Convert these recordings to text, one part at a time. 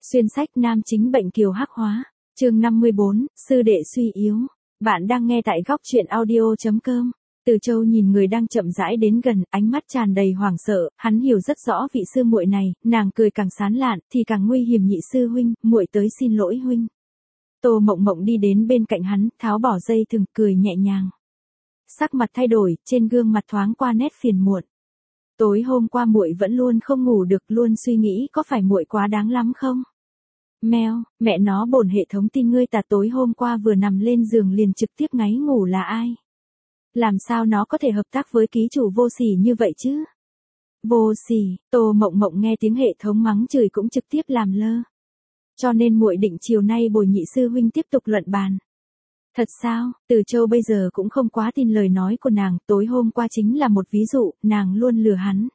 Xuyên sách nam chính bệnh kiều hắc hóa. Chương 54, sư đệ suy yếu. Bạn đang nghe tại góc truyện audio.com. Từ Châu nhìn người đang chậm rãi đến gần, ánh mắt tràn đầy hoảng sợ, hắn hiểu rất rõ vị sư muội này, nàng cười càng sán lạn thì càng nguy hiểm. Nhị sư huynh, muội tới xin lỗi huynh. Tô Mộng Mộng đi đến bên cạnh hắn, tháo bỏ dây thừng, cười nhẹ nhàng. Sắc mặt thay đổi, trên gương mặt thoáng qua nét phiền muộn. Tối hôm qua muội vẫn luôn không ngủ được, luôn suy nghĩ có phải muội quá đáng lắm không? Mèo, mẹ nó bổn hệ thống tin ngươi tà, tối hôm qua vừa nằm lên giường liền trực tiếp ngáy ngủ là ai? Làm sao nó có thể hợp tác với ký chủ vô sỉ như vậy chứ? Vô sỉ, Tô Mộng Mộng nghe tiếng hệ thống mắng chửi cũng trực tiếp làm lơ. Cho nên muội định chiều nay bồi nhị sư huynh tiếp tục luận bàn. Thật sao? Từ Châu bây giờ cũng không quá tin lời nói của nàng, tối hôm qua chính là một ví dụ, nàng luôn lừa hắn.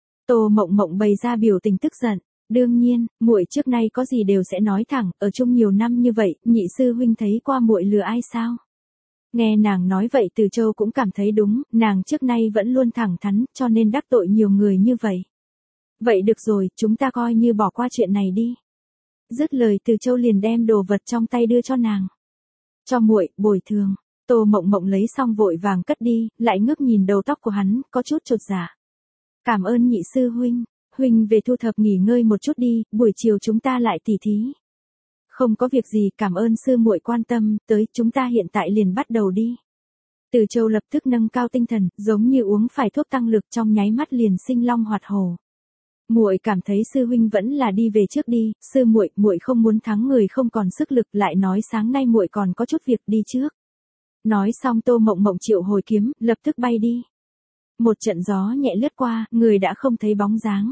Tô Mộng Mộng bày ra biểu tình tức giận. Đương nhiên, muội trước nay có gì đều sẽ nói thẳng, ở chung nhiều năm như vậy, nhị sư huynh thấy qua muội lừa ai sao? Nghe nàng nói vậy Từ Châu cũng cảm thấy đúng, nàng trước nay vẫn luôn thẳng thắn, cho nên đắc tội nhiều người như vậy. Vậy được rồi, chúng ta coi như bỏ qua chuyện này đi. Dứt lời Từ Châu liền đem đồ vật trong tay đưa cho nàng. Cho muội, bồi thường. Tô Mộng Mộng lấy xong vội vàng cất đi, lại ngước nhìn đầu tóc của hắn, có chút chột dạ. Cảm ơn nhị sư huynh. Huynh về thu thập nghỉ ngơi một chút đi, buổi chiều chúng ta lại tỉ thí. Không có việc gì, cảm ơn sư muội quan tâm, tới, chúng ta hiện tại liền bắt đầu đi. Từ Châu lập tức nâng cao tinh thần, giống như uống phải thuốc tăng lực, trong nháy mắt liền sinh long hoạt hổ. Muội cảm thấy sư huynh vẫn là đi về trước đi, sư muội, muội không muốn thắng người không còn sức lực, lại nói sáng nay muội còn có chút việc, đi trước. Nói xong Tô Mộng Mộng triệu hồi kiếm, lập tức bay đi. Một trận gió nhẹ lướt qua, người đã không thấy bóng dáng.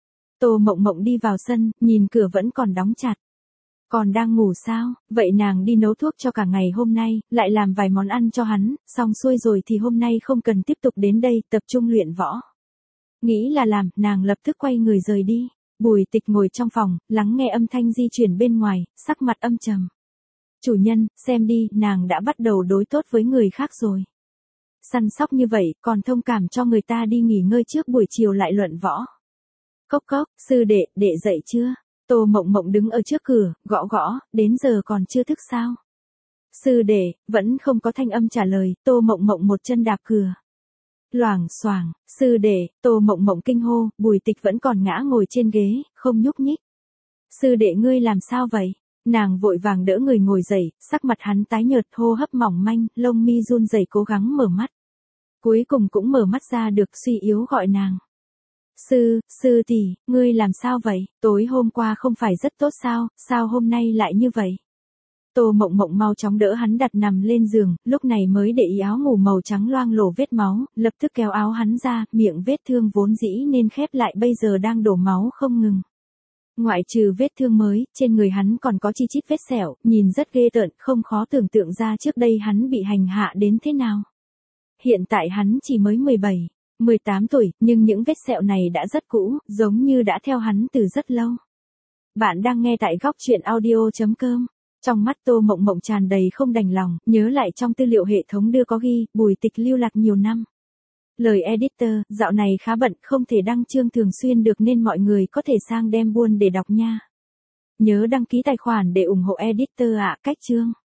Tô Mộng Mộng đi vào sân, nhìn cửa vẫn còn đóng chặt. Còn đang ngủ sao? Vậy nàng đi nấu thuốc cho cả ngày hôm nay, lại làm vài món ăn cho hắn, xong xuôi rồi thì hôm nay không cần tiếp tục đến đây, tập trung luyện võ. Nghĩ là làm, nàng lập tức quay người rời đi. Bùi Tịch ngồi trong phòng, lắng nghe âm thanh di chuyển bên ngoài, sắc mặt âm trầm. Chủ nhân, xem đi, nàng đã bắt đầu đối tốt với người khác rồi. Săn sóc như vậy, còn thông cảm cho người ta đi nghỉ ngơi trước buổi chiều lại luận võ. Cốc cốc, sư đệ, đệ dậy chưa? Tô Mộng Mộng đứng ở trước cửa, gõ gõ, đến giờ còn chưa thức sao? Sư đệ, vẫn không có thanh âm trả lời, Tô Mộng Mộng một chân đạp cửa. Loảng xoảng, sư đệ, Tô Mộng Mộng kinh hô, Bùi Tịch vẫn còn ngã ngồi trên ghế, không nhúc nhích. Sư đệ ngươi làm sao vậy? Nàng vội vàng đỡ người ngồi dậy, sắc mặt hắn tái nhợt, hô hấp mỏng manh, lông mi run rẩy cố gắng mở mắt. Cuối cùng cũng mở mắt ra được, suy yếu gọi nàng. Sư tỷ, ngươi làm sao vậy? Tối hôm qua không phải rất tốt sao, sao hôm nay lại như vậy? Tô Mộng Mộng mau chóng đỡ hắn đặt nằm lên giường, lúc này mới để ý áo ngủ màu trắng loang lổ vết máu, lập tức kéo áo hắn ra, miệng vết thương vốn dĩ nên khép lại bây giờ đang đổ máu không ngừng. Ngoại trừ vết thương mới, trên người hắn còn có chi chít vết sẹo, nhìn rất ghê tởm, không khó tưởng tượng ra trước đây hắn bị hành hạ đến thế nào. Hiện tại hắn chỉ mới 17, 18 tuổi, nhưng những vết sẹo này đã rất cũ, giống như đã theo hắn từ rất lâu. Bạn đang nghe tại góc truyện audio.com. Trong mắt Tô Mộng Mộng tràn đầy không đành lòng, nhớ lại trong tư liệu hệ thống đưa có ghi, Bùi Tịch lưu lạc nhiều năm. Lời editor, dạo này khá bận, không thể đăng chương thường xuyên được nên mọi người có thể sang đem buôn để đọc nha. Nhớ đăng ký tài khoản để ủng hộ editor ạ, cách chương.